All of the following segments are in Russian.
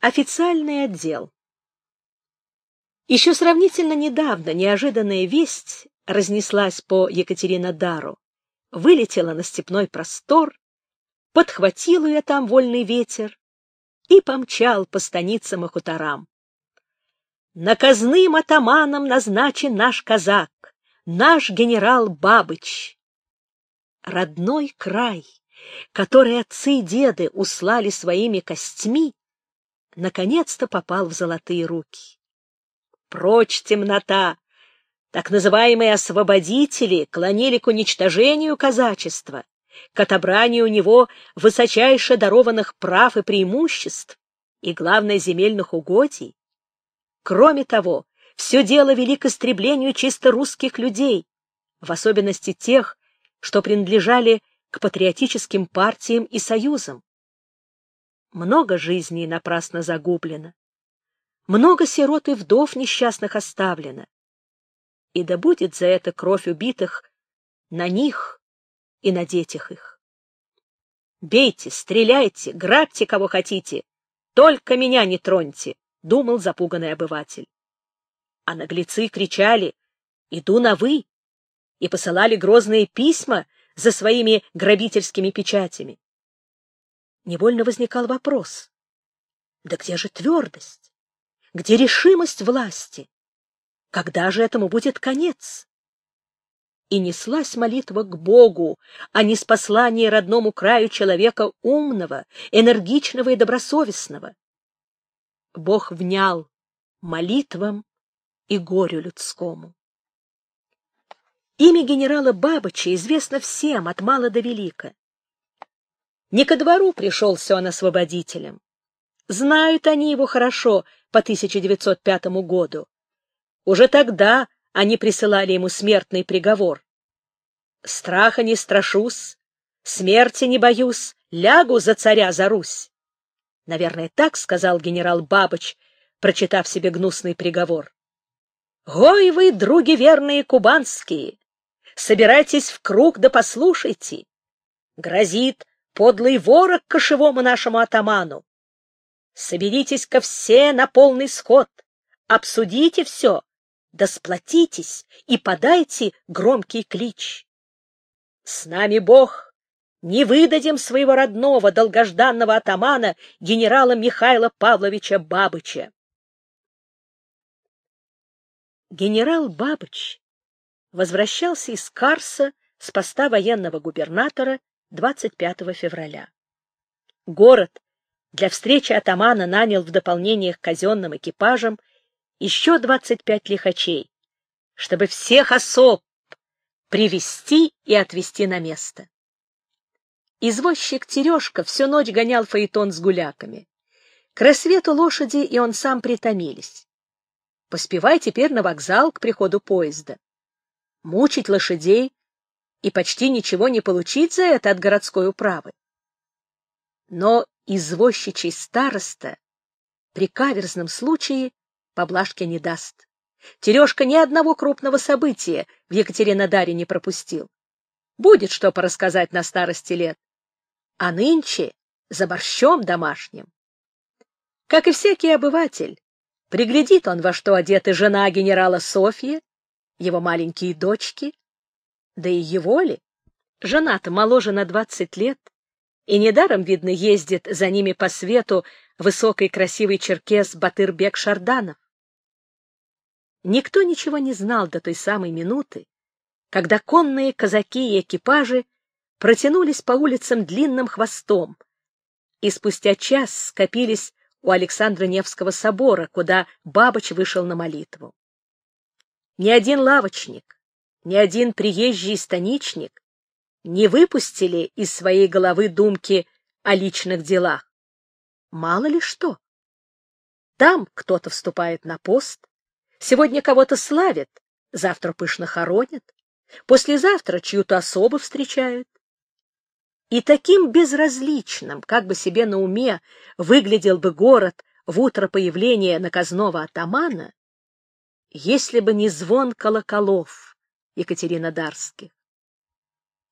Официальный отдел. Еще сравнительно недавно неожиданная весть разнеслась по Екатеринодару, вылетела на степной простор, подхватил ее там вольный ветер и помчал по станицам и хуторам. Наказным атаманом назначен наш казак, наш генерал Бабыч. Родной край, который отцы и деды услали своими костьми, наконец-то попал в золотые руки. Прочь темнота! Так называемые освободители клонили к уничтожению казачества, к отобранию у него высочайше дарованных прав и преимуществ и, главное, земельных угодий. Кроме того, все дело вели к истреблению чисто русских людей, в особенности тех, что принадлежали к патриотическим партиям и союзам. Много жизней напрасно загублено, много сирот и вдов несчастных оставлено. И да будет за это кровь убитых на них и на детях их. Бейте, стреляйте, грабьте кого хотите, только меня не троньте, думал запуганный обыватель. А наглецы кричали: иду на вы, и посылали грозные письма за своими грабительскими печатями. Невольно возникал вопрос: да где же твердость? Где решимость власти? Когда же этому будет конец? И неслась молитва к Богу о ниспослании родному краю человека умного, энергичного и добросовестного. Бог внял молитвам и горю людскому. Имя генерала Бабыча известно всем, от мала до велика. Не ко двору пришелся он освободителем. Знают они его хорошо по 1905 году. Уже тогда они присылали ему смертный приговор. «Страха не страшусь, смерти не боюсь, лягу за царя за Русь». Наверное, так сказал генерал Бабыч, прочитав себе гнусный приговор. «Гой вы, други верные кубанские, собирайтесь в круг да послушайте. Грозит подлый ворог кошевому нашему атаману. Соберитесь-ка все на полный сход, обсудите все, да сплотитесь и подайте громкий клич. С нами Бог, не выдадим своего родного, долгожданного атамана генерала Михаила Павловича Бабыча». Генерал Бабыч возвращался из Карса с поста военного губернатора 25 февраля. Город для встречи атамана нанял в дополнение к казенным экипажам еще 25 лихачей, чтобы всех особ привести и отвезти на место. Извозчик Терешка всю ночь гонял фаэтон с гуляками. К рассвету лошади и он сам притомились. Поспевай теперь на вокзал к приходу поезда. Мучить лошадей и почти ничего не получить за это от городской управы. Но извозчичий староста при каверзном случае поблажки не даст. Терешка ни одного крупного события в Екатеринодаре не пропустил. Будет что порассказать на старости лет. А нынче за борщом домашним. Как и всякий обыватель, приглядит он, во что одеты жена генерала Софья, его маленькие дочки, да и его ли? Жена-то моложе на 20 лет, и недаром, видно, ездит за ними по свету высокий красивый черкес Батырбек Шарданов. Никто ничего не знал до той самой минуты, когда конные казаки и экипажи протянулись по улицам длинным хвостом, и спустя час скопились у Александра Невского собора, куда Бабыч вышел на молитву. Ни один лавочник, ни один приезжий станичник не выпустили из своей головы думки о личных делах. Мало ли что. Там кто-то вступает на пост, сегодня кого-то славят, завтра пышно хоронят, послезавтра чью-то особу встречают. И таким безразличным, как бы себе на уме, выглядел бы город в утро появления наказного атамана, если бы не звон колоколов екатеринодарских.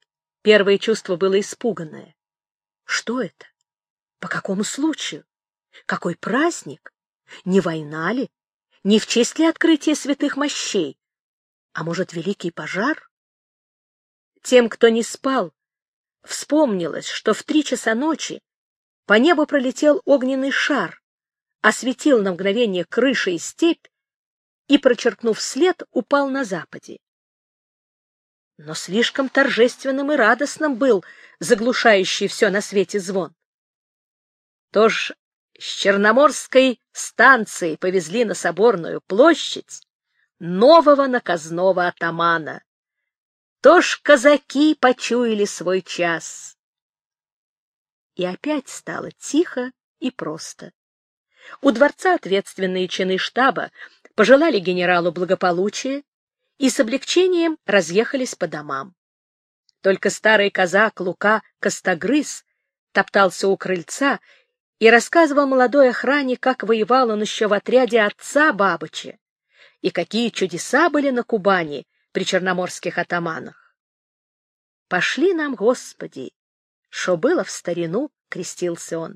Первое чувство было испуганное. Что это? По какому случаю? Какой праздник! Не война ли? Не в честь ли открытия святых мощей? А может, великий пожар? Тем, кто не спал, вспомнилось, что в 3 часа ночи по небу пролетел огненный шар, осветил на мгновение крыши и степь и, прочеркнув след, упал на западе. Но слишком торжественным и радостным был заглушающий все на свете звон. То ж с Черноморской станции повезли на Соборную площадь нового наказного атамана. То ж казаки почуяли свой час. И опять стало тихо и просто. У дворца ответственные чины штаба пожелали генералу благополучия и с облегчением разъехались по домам. Только старый казак Лука Костогрыз топтался у крыльца и рассказывал молодой охране, как воевал он еще в отряде отца Бабыча, и какие чудеса были на Кубани при черноморских атаманах. «Пошли нам, Господи, шо было в старину», — крестился он.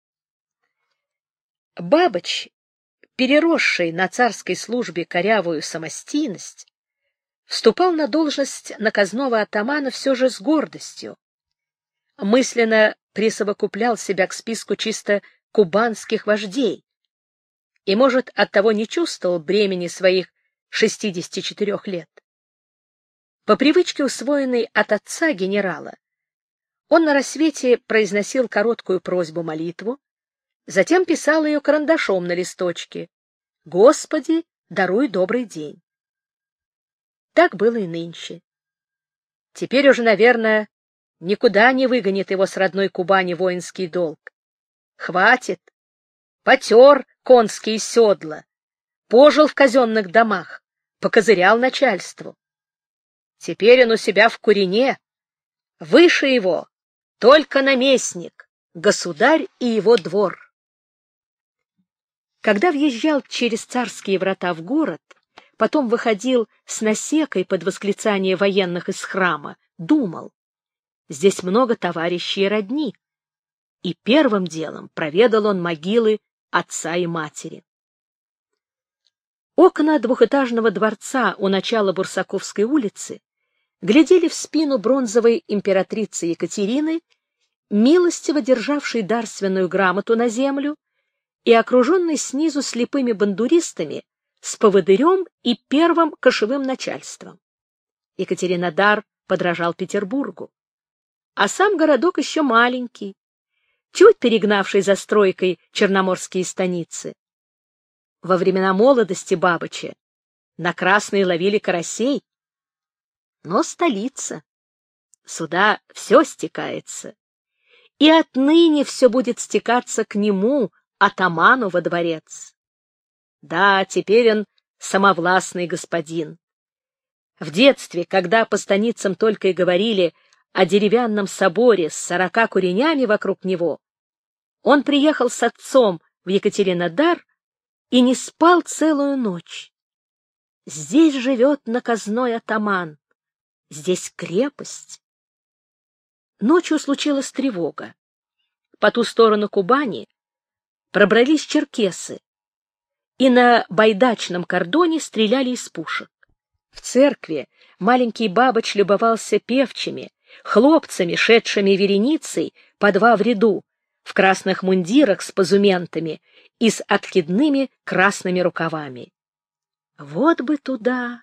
Бабыч, переросший на царской службе корявую самостийность, вступал на должность наказного атамана все же с гордостью. Мысленно присовокуплял себя к списку чисто кубанских вождей и, может, оттого не чувствовал бремени своих 64 лет. По привычке, усвоенной от отца генерала, он на рассвете произносил короткую просьбу-молитву, затем писал ее карандашом на листочке: «Господи, даруй добрый день». Так было и нынче. Теперь уже, наверное, никуда не выгонит его с родной Кубани воинский долг. Хватит. Потер конские седла, пожил в казенных домах, покозырял начальству. Теперь он у себя в Курине. Выше его только наместник, государь и его двор. Когда въезжал через царские врата в город, потом выходил с насекой под восклицание военных из храма, думал: здесь много товарищей и родни. И первым делом проведал он могилы отца и матери. Окна двухэтажного дворца у начала Бурсаковской улицы глядели в спину бронзовой императрицы Екатерины, милостиво державшей дарственную грамоту на землю и окруженной снизу слепыми бандуристами с поводырем и первым кошевым начальством. Екатеринодар подражал Петербургу. А сам городок еще маленький, чуть перегнавший за стройкой черноморские станицы. Во времена молодости Бабыча на Красной ловили карасей. Но столица. Сюда все стекается. И отныне все будет стекаться к нему, атаману, во дворец. Да, теперь он самовластный господин. В детстве, когда по станицам только и говорили о деревянном соборе с 40 куренями вокруг него, он приехал с отцом в Екатеринодар и не спал целую ночь. Здесь живет наказной атаман, здесь крепость. Ночью случилась тревога. По ту сторону Кубани пробрались черкесы, и на байдачном кордоне стреляли из пушек. В церкви маленький Бабыч любовался певчими, хлопцами, шедшими вереницей по 2 в ряду, в красных мундирах с позументами и с откидными красными рукавами. Вот бы туда!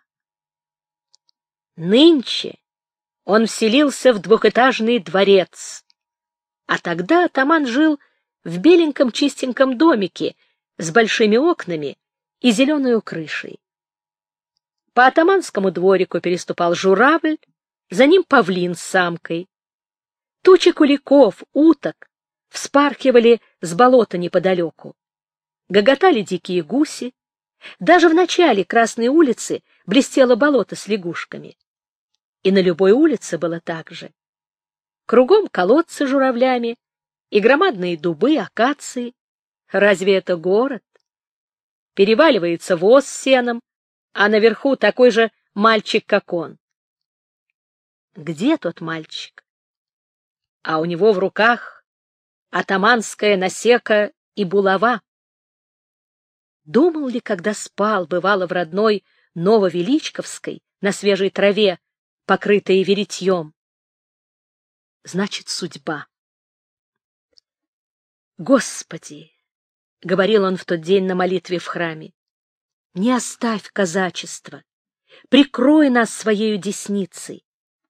Нынче он вселился в двухэтажный дворец, а тогда атаман жил в беленьком чистеньком домике с большими окнами и зеленой крышей. По атаманскому дворику переступал журавль, за ним павлин с самкой. Тучи куликов, уток вспархивали с болота неподалеку. Гоготали дикие гуси. Даже в начале Красной улицы блестело болото с лягушками. И на любой улице было так же. Кругом колодцы с журавлями и громадные дубы, акации. Разве это город? Переваливается воз с сеном, а наверху такой же мальчик, как он. Где тот мальчик? А у него в руках атаманская насека и булава. Думал ли, когда спал, бывало, в родной Нововеличковской, на свежей траве, покрытой веретьем? Значит, судьба. Господи, — говорил он в тот день на молитве в храме, — не оставь казачество, прикрой нас своею десницей.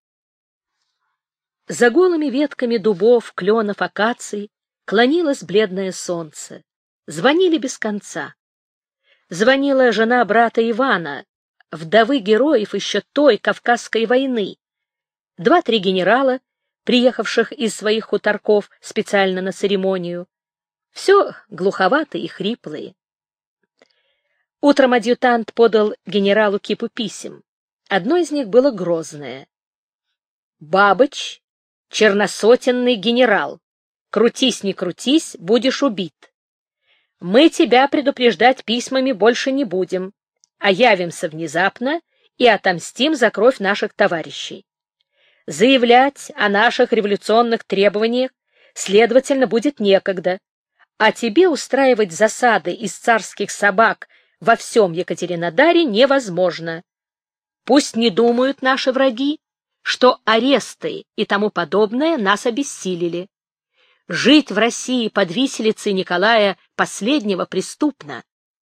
За голыми ветками дубов, кленов, акаций клонилось бледное солнце. Звонили без конца. Звонила жена брата Ивана, вдовы героев еще той Кавказской войны. 2-3 генерала, приехавших из своих хуторков специально на церемонию. Все глуховатые и хриплые. Утром адъютант подал генералу кипу писем. Одно из них было грозное. «Бабыч, черносотенный генерал, крутись не крутись, будешь убит. Мы тебя предупреждать письмами больше не будем, а явимся внезапно и отомстим за кровь наших товарищей. Заявлять о наших революционных требованиях, следовательно, будет некогда, а тебе устраивать засады из царских собак во всем Екатеринодаре невозможно. Пусть не думают наши враги, что аресты и тому подобное нас обессилили. Жить в России под виселицей Николая Последнего преступно.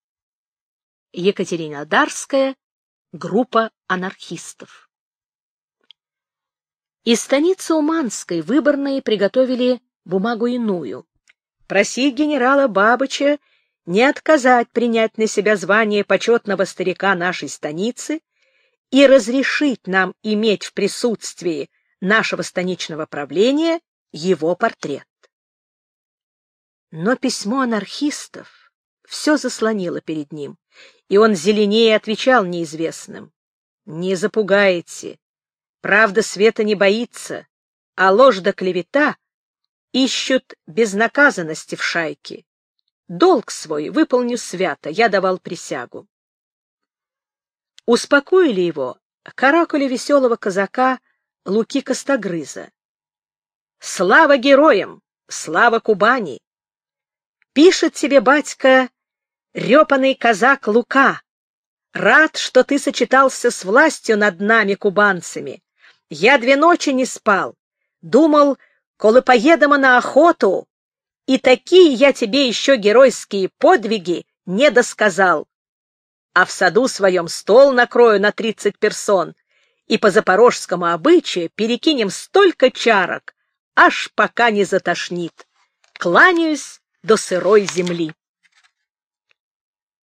Екатеринодарская группа анархистов. Из станицы Уманской выборные приготовили бумагу иную. Просить генерала Бабыча не отказать принять на себя звание почетного старика нашей станицы и разрешить нам иметь в присутствии нашего станичного правления его портрет. Но письмо анархистов все заслонило перед ним, и он зеленее отвечал неизвестным: «Не запугаете, правда света не боится, а ложь да клевета ищут безнаказанности в шайке. Долг свой выполню свято, я давал присягу». Успокоили его каракули веселого казака Луки Костогрыза. «Слава героям! Слава Кубани! Пишет тебе, батька, репаный казак Лука. Рад, что ты сочетался с властью над нами, кубанцами. Я 2 ночи не спал. Думал, коли поедемо на охоту, и такие я тебе еще геройские подвиги не досказал. А в саду своем стол накрою на 30 персон, и по запорожскому обычаю перекинем столько чарок, аж пока не затошнит. Кланяюсь до сырой земли.